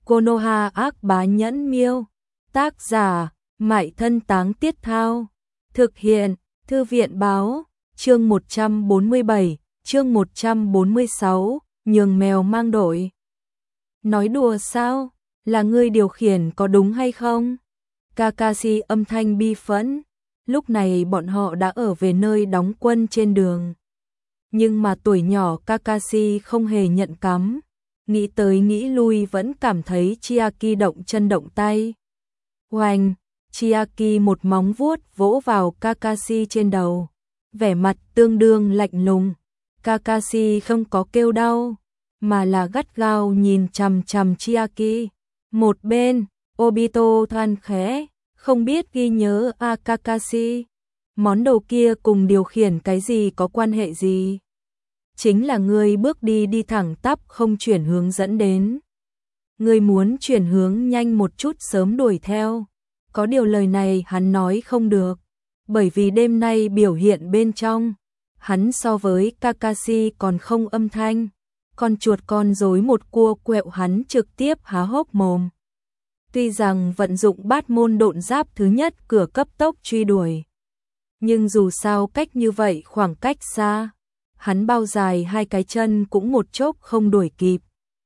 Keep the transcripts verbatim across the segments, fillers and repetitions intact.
Konoha ác bá nhẫn miêu. Tác giả, Mại Thân Táng Tiết Thao. Thực hiện, Thư viện báo. Chương một trăm bốn mươi bảy, chương một trăm bốn mươi sáu, nhường mèo mang đội. Nói đùa sao? Là ngươi điều khiển có đúng hay không? Kakashi âm thanh bi phẫn. Lúc này bọn họ đã ở về nơi đóng quân trên đường. Nhưng mà tuổi nhỏ Kakashi không hề nhận cắm. Nghĩ tới nghĩ lui vẫn cảm thấy Chiaki động chân động tay. Oanh! Chiaki một móng vuốt vỗ vào Kakashi trên đầu. Vẻ mặt tương đương lạnh lùng. Kakashi không có kêu đau, mà là gắt gao nhìn chằm chằm Chiaki. Một bên, Obito than khẽ, không biết ghi nhớ a Kakashi. Món đồ kia cùng điều khiển cái gì có quan hệ gì? Chính là ngươi bước đi đi thẳng tắp không chuyển hướng dẫn đến. Ngươi muốn chuyển hướng nhanh một chút sớm đuổi theo. Có điều lời này hắn nói không được, bởi vì đêm nay biểu hiện bên trong, hắn so với Kakashi còn không âm thanh. Con chuột con rối một cua quẹo hắn trực tiếp há hốc mồm. Tuy rằng vận dụng bát môn độn giáp thứ nhất cửa cấp tốc truy đuổi, nhưng dù sao cách như vậy khoảng cách xa, hắn bao dài hai cái chân cũng một chốc không đuổi kịp.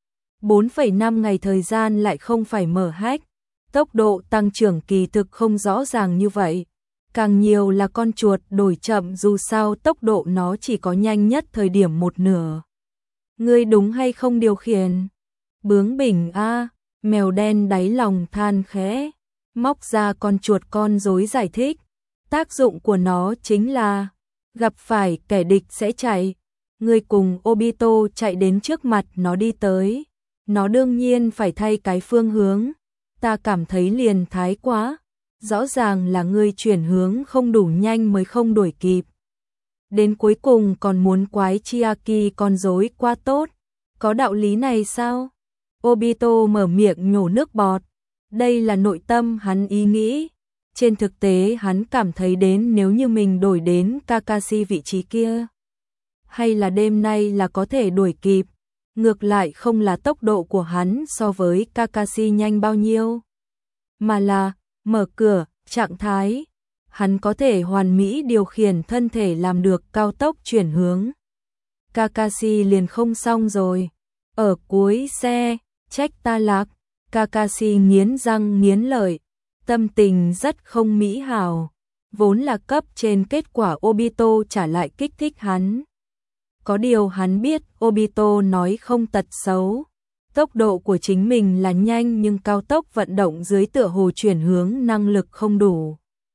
bốn phẩy năm ngày thời gian lại không phải mở hách, tốc độ tăng trưởng kỳ thực không rõ ràng như vậy. Càng nhiều là con chuột đổi chậm dù sao tốc độ nó chỉ có nhanh nhất thời điểm một nửa. Ngươi đúng hay không điều khiển? Bướng bỉnh a, mèo đen đáy lòng than khẽ, móc ra con chuột con rối giải thích. Tác dụng của nó chính là gặp phải kẻ địch sẽ chạy. Ngươi cùng Obito chạy đến trước mặt nó đi tới. Nó đương nhiên phải thay cái phương hướng. Ta cảm thấy liền thái quá. Rõ ràng là ngươi chuyển hướng không đủ nhanh mới không đuổi kịp. Đến cuối cùng còn muốn quái Chiaki con rối quá tốt. Có đạo lý này sao? Obito mở miệng nhổ nước bọt. Đây là nội tâm hắn ý nghĩ. Trên thực tế hắn cảm thấy đến nếu như mình đổi đến Kakashi vị trí kia, hay là đêm nay là có thể đuổi kịp. Ngược lại không là tốc độ của hắn so với Kakashi nhanh bao nhiêu, mà là mở cửa, trạng thái. Hắn có thể hoàn mỹ điều khiển thân thể làm được cao tốc chuyển hướng. Kakashi liền không xong rồi. Ở cuối xe, trách ta lạc, Kakashi nghiến răng nghiến lợi, tâm tình rất không mỹ hảo. Vốn là cấp trên kết quả Obito trả lại kích thích hắn. Có điều hắn biết Obito nói không tật xấu. Tốc độ của chính mình là nhanh nhưng cao tốc vận động dưới tựa hồ chuyển hướng năng lực không đủ.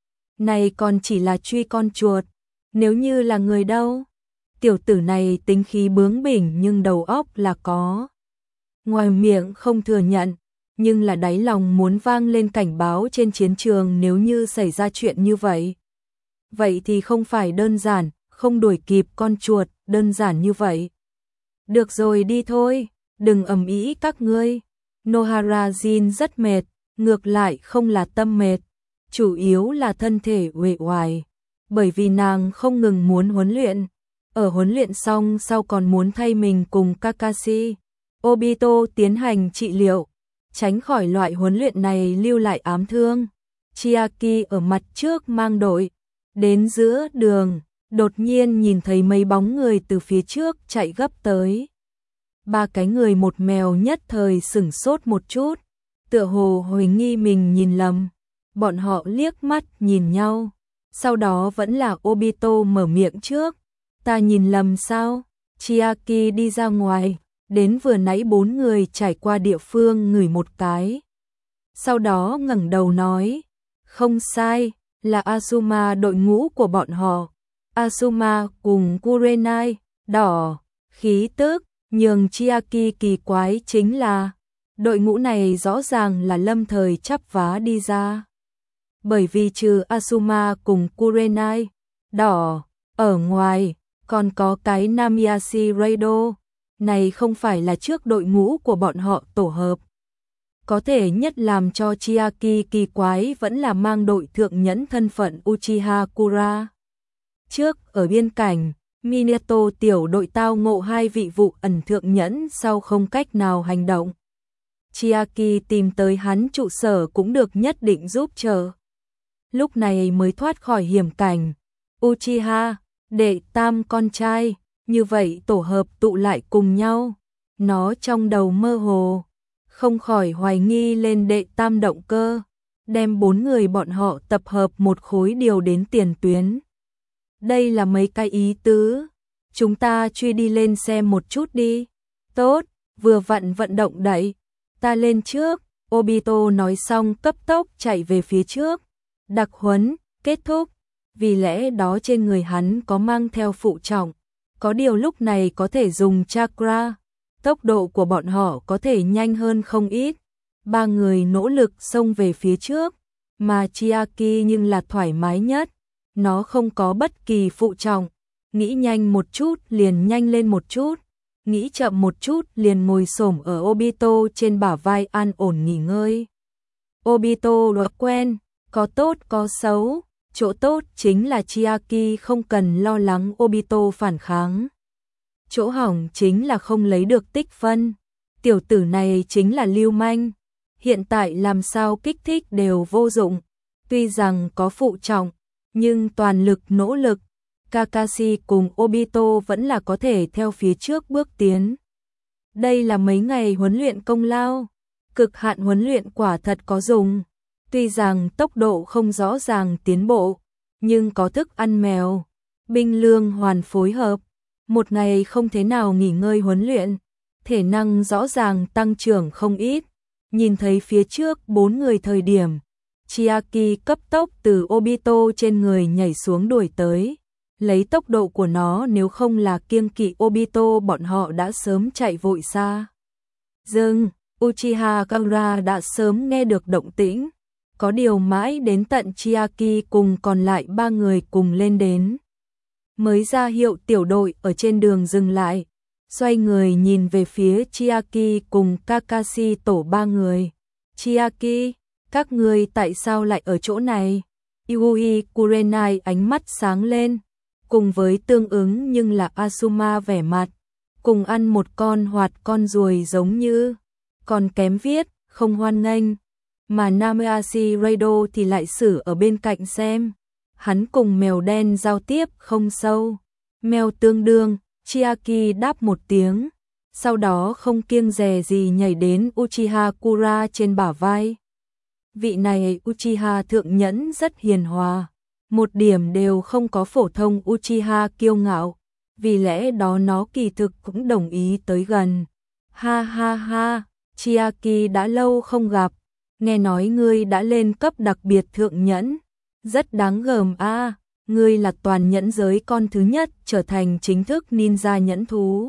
Này còn chỉ là truy con chuột. Nếu như là người đâu? Tiểu tử này tính khí bướng bỉnh nhưng đầu óc là có. Ngoài miệng không thừa nhận, nhưng là đáy lòng muốn vang lên cảnh báo trên chiến trường nếu như xảy ra chuyện như vậy. Vậy thì không phải đơn giản, không đuổi kịp con chuột, đơn giản như vậy. Được rồi đi thôi, đừng ầm ĩ các ngươi. Nohara Jin rất mệt, ngược lại không là tâm mệt, chủ yếu là thân thể uể oải, bởi vì nàng không ngừng muốn huấn luyện. Ở huấn luyện xong sau còn muốn thay mình cùng Kakashi, Obito tiến hành trị liệu, tránh khỏi loại huấn luyện này lưu lại ám thương. Chiaki ở mặt trước mang đội, đến giữa đường, đột nhiên nhìn thấy mấy bóng người từ phía trước chạy gấp tới. Ba cái người một mèo nhất thời sửng sốt một chút, tựa hồ hoài nghi mình nhìn lầm. Bọn họ liếc mắt nhìn nhau, sau đó vẫn là Obito mở miệng trước. Ta nhìn lầm sao? Chiaki đi ra ngoài, đến vừa nãy bốn người trải qua địa phương ngửi một cái. Sau đó ngẩng đầu nói, không sai, là Asuma đội ngũ của bọn họ. Asuma cùng Kurenai, đỏ, khí tức, nhường Chiaki kỳ quái chính là, đội ngũ này rõ ràng là lâm thời chắp vá đi ra. Bởi vì trừ Asuma cùng Kurenai, đỏ, ở ngoài, còn có cái Namiyashi Raido, này không phải là trước đội ngũ của bọn họ tổ hợp. Có thể nhất làm cho Chiaki kỳ quái vẫn là mang đội thượng nhẫn thân phận Uchiha Kura. Trước ở biên cảnh, Minato tiểu đội tao ngộ hai vị vụ ẩn thượng nhẫn sau không cách nào hành động. Chiaki tìm tới hắn trụ sở cũng được nhất định giúp trợ. Lúc này mới thoát khỏi hiểm cảnh. Uchiha, đệ tam con trai, như vậy tổ hợp tụ lại cùng nhau. Nó trong đầu mơ hồ, không khỏi hoài nghi lên đệ tam động cơ, đem bốn người bọn họ tập hợp một khối điều đến tiền tuyến. Đây là mấy cái ý tứ, chúng ta truy đi lên xem một chút đi. Tốt, vừa vặn vận động đẩy, ta lên trước. Obito nói xong cấp tốc chạy về phía trước. Đặc huấn kết thúc, vì lẽ đó trên người hắn có mang theo phụ trọng, có điều lúc này có thể dùng chakra, tốc độ của bọn họ có thể nhanh hơn không ít. Ba người nỗ lực xông về phía trước, mà Chiaki nhưng là thoải mái nhất, nó không có bất kỳ phụ trọng, nghĩ nhanh một chút liền nhanh lên một chút, nghĩ chậm một chút liền ngồi xổm ở Obito trên bả vai an ổn nghỉ ngơi. Obito đã quen, có tốt có xấu, chỗ tốt chính là Chiaki không cần lo lắng Obito phản kháng. Chỗ hỏng chính là không lấy được tích phân. Tiểu tử này chính là lưu manh, hiện tại làm sao kích thích đều vô dụng. Tuy rằng có phụ trọng, nhưng toàn lực nỗ lực, Kakashi cùng Obito vẫn là có thể theo phía trước bước tiến. Đây là mấy ngày huấn luyện công lao, cực hạn huấn luyện quả thật có dùng. Tuy rằng tốc độ không rõ ràng tiến bộ, nhưng có thức ăn mèo, binh lương hoàn phối hợp. Một ngày không thế nào nghỉ ngơi huấn luyện, thể năng rõ ràng tăng trưởng không ít. Nhìn thấy phía trước bốn người thời điểm, Chiaki cấp tốc từ Obito trên người nhảy xuống đuổi tới. Lấy tốc độ của nó nếu không là kiêng kỵ Obito bọn họ đã sớm chạy vội xa. Dừng, Uchiha Gaara đã sớm nghe được động tĩnh. Có điều mãi đến tận Chiaki cùng còn lại ba người cùng lên đến, mới ra hiệu tiểu đội ở trên đường dừng lại, xoay người nhìn về phía Chiaki cùng Kakashi tổ ba người. Chiaki, các người tại sao lại ở chỗ này? Yui Kurenai ánh mắt sáng lên, cùng với tương ứng nhưng là Asuma vẻ mặt, cùng ăn một con hoạt con ruồi giống như, còn kém viết, không hoan nghênh. Mà Namiashi Raido thì lại xử ở bên cạnh xem. Hắn cùng mèo đen giao tiếp không sâu. Mèo tương đương, Chiaki đáp một tiếng, sau đó không kiêng dè gì nhảy đến Uchiha Kura trên bả vai. Vị này Uchiha thượng nhẫn rất hiền hòa, một điểm đều không có phổ thông Uchiha kiêu ngạo, vì lẽ đó nó kỳ thực cũng đồng ý tới gần. Ha ha ha, Chiaki đã lâu không gặp, nghe nói ngươi đã lên cấp đặc biệt thượng nhẫn, rất đáng gờm a, à, ngươi là toàn nhẫn giới con thứ nhất trở thành chính thức ninja nhẫn thú.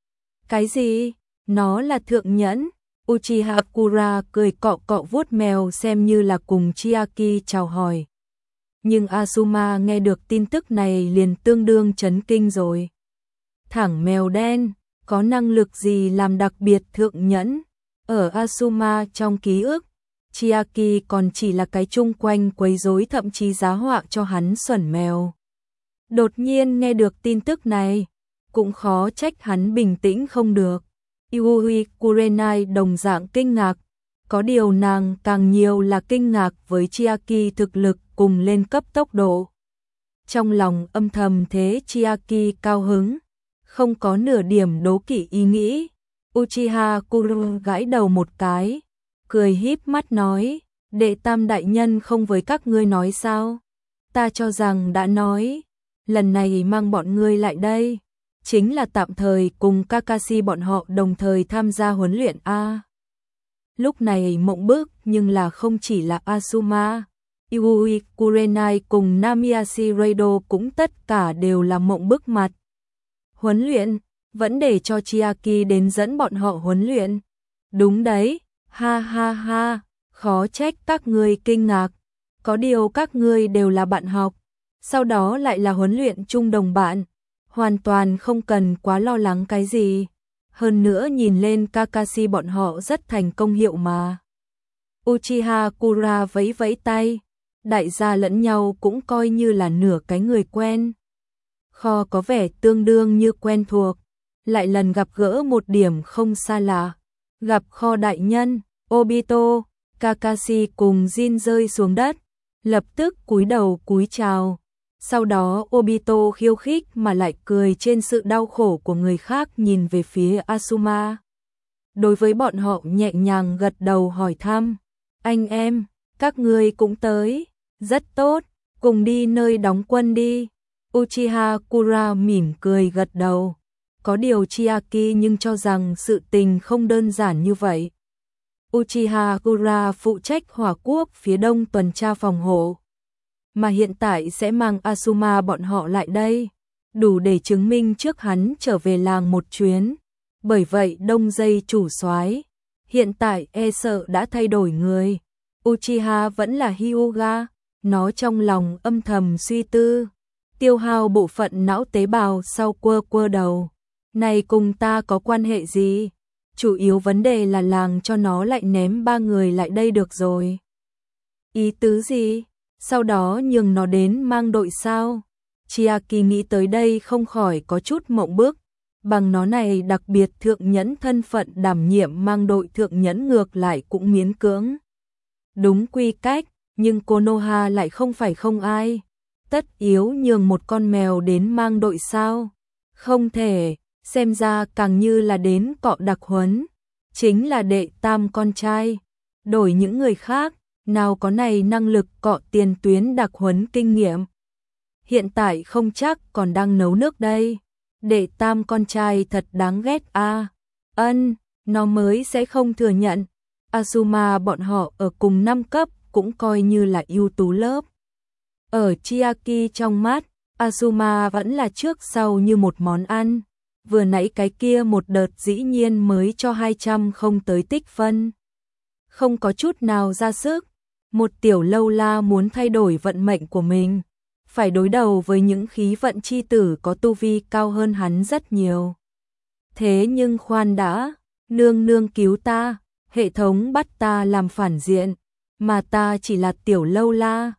Cái gì? Nó là thượng nhẫn? Uchiha Kura cười cọ cọ vuốt mèo xem như là cùng Chiaki chào hỏi. Nhưng Asuma nghe được tin tức này liền tương đương chấn kinh rồi. Thẳng mèo đen, có năng lực gì làm đặc biệt thượng nhẫn? Ở Asuma trong ký ức, Chiaki còn chỉ là cái chung quanh quấy rối thậm chí giá họa cho hắn xuẩn mèo. Đột nhiên nghe được tin tức này, cũng khó trách hắn bình tĩnh không được. Yui Kurenai đồng dạng kinh ngạc, có điều nàng càng nhiều là kinh ngạc với Chiaki thực lực cùng lên cấp tốc độ. Trong lòng âm thầm thế Chiaki cao hứng, không có nửa điểm đố kỵ ý nghĩ. Uchiha Kuru gãi đầu một cái, cười híp mắt nói, đệ tam đại nhân không với các ngươi nói sao? Ta cho rằng đã nói, lần này mang bọn ngươi lại đây, chính là tạm thời cùng Kakashi bọn họ đồng thời tham gia huấn luyện a. Lúc này mộng bức nhưng là không chỉ là Asuma, Yui Kurenai cùng Namiashi Raido cũng tất cả đều là mộng bức mặt. Huấn luyện, vẫn để cho Chiaki đến dẫn bọn họ huấn luyện. Đúng đấy, ha ha ha, khó trách các ngươi kinh ngạc, có điều các ngươi đều là bạn học, sau đó lại là huấn luyện chung đồng bạn, hoàn toàn không cần quá lo lắng cái gì. Hơn nữa nhìn lên Kakashi bọn họ rất thành công hiệu mà. Uchiha Kura vẫy vẫy tay, đại gia lẫn nhau cũng coi như là nửa cái người quen. Kho có vẻ tương đương như quen thuộc, lại lần gặp gỡ một điểm không xa lạ. Gặp Kho đại nhân, Obito, Kakashi cùng Jin rơi xuống đất, lập tức cúi đầu cúi chào. Sau đó Obito khiêu khích mà lại cười trên sự đau khổ của người khác, nhìn về phía Asuma. Đối với bọn họ nhẹ nhàng gật đầu hỏi thăm, anh em, các ngươi cũng tới, rất tốt, cùng đi nơi đóng quân đi. Uchiha Kura mỉm cười gật đầu, có điều Chiaki nhưng cho rằng sự tình không đơn giản như vậy. Uchiha Kura phụ trách Hỏa Quốc phía đông tuần tra phòng hộ, mà hiện tại sẽ mang Asuma bọn họ lại đây, đủ để chứng minh trước hắn trở về làng một chuyến. Bởi vậy Đông Dây chủ soái hiện tại e sợ đã thay đổi người. Uchiha vẫn là Hyuga, nó trong lòng âm thầm suy tư, tiêu hao bộ phận não tế bào sau quơ quơ đầu. Này cùng ta có quan hệ gì? Chủ yếu vấn đề là làng cho nó lại ném ba người lại đây được rồi. Ý tứ gì? Sau đó nhường nó đến mang đội sao? Chiaki nghĩ tới đây không khỏi có chút mộng bức. Bằng nó này đặc biệt thượng nhẫn thân phận đảm nhiệm mang đội thượng nhẫn ngược lại cũng miễn cưỡng. Đúng quy cách, nhưng Konoha lại không phải không ai. Tất yếu nhường một con mèo đến mang đội sao? Không thể, xem ra càng như là đến cọ đặc huấn. Chính là đệ tam con trai. Đổi những người khác, nào có này năng lực cọ tiền tuyến đặc huấn kinh nghiệm. Hiện tại không chắc còn đang nấu nước đây. Đệ tam con trai thật đáng ghét a. À. Ân, nó mới sẽ không thừa nhận. Asuma bọn họ ở cùng năm cấp cũng coi như là ưu tú lớp. Ở Chiaki trong mắt, Asuma vẫn là trước sau như một món ăn. Vừa nãy cái kia một đợt dĩ nhiên mới cho hai trăm không tới tích phân. Không có chút nào ra sức. Một tiểu lâu la muốn thay đổi vận mệnh của mình, phải đối đầu với những khí vận chi tử có tu vi cao hơn hắn rất nhiều. Thế nhưng khoan đã, nương nương cứu ta, hệ thống bắt ta làm phản diện, mà ta chỉ là tiểu lâu la,